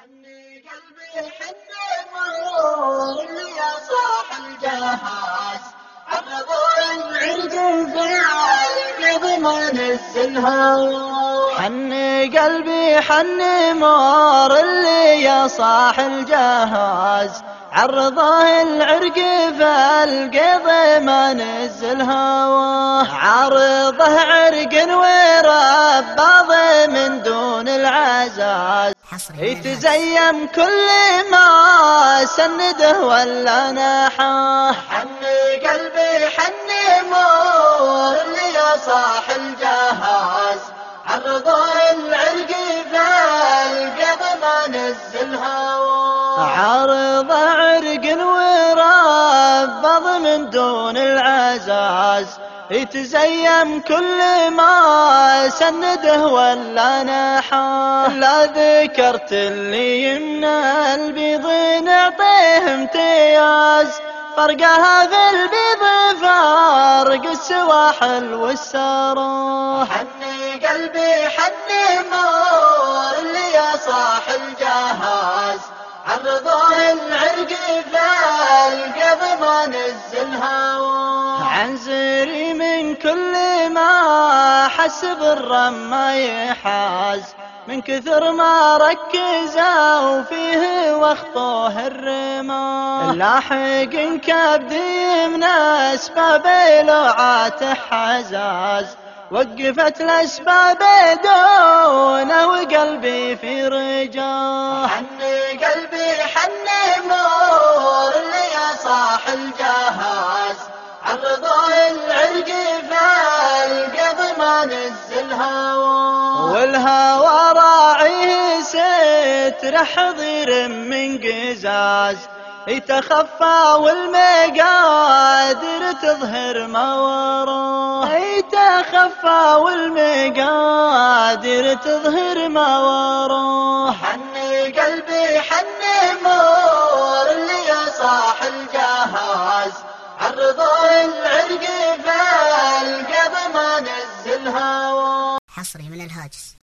حني قلبي حني مرور اللي يا صاح الجهاز عرضوا العرق في القلب ما نزلها. حني قلبي حني مور اللي يا صاح الجهاز عرضه العرق في القيض ما نزل هواه. عارضه عرق ورباض من دون العزاز يتزيم كل ما سنده ولا نحاه. حني قلبي حني مور اللي يا صاح الجهاز عرضوا العرق في القيض ما نزل هواه. عارض عرق وربض من دون العزاز يتزيم كل ما سنده ولا نحاه. لا ذكرت اللي يمنى البيض نعطيه امتياز فرقها في البيض فارق السواحل والسراه. حني قلبي حني مور اللي يا صاح الجهاز عرضوا العرق في القيض ما نزل هواه. عنزري من كل ما حس بالرمى يحاز من كثر ما ركزوا فيه واخطوه الرماه. لاحق كبدي من اسباب لوعاته حزاز وقفت الاسباب دونه وقلبي في رجاه. حني قلبي حني مور اللي يا صاح الجهاز عرضوا العرق في القيض ما نزل هواه. والهوى راعيه ستر حضير من قزاز يتخفى والمقادر تظهر ما وراه. يتخفى والمقادر تظهر ما وراه. حني قلبي حني مور اللي يا صاح الجهاز عرضوا العرق في القيض ما نزل هواه. حصري من الهاجس.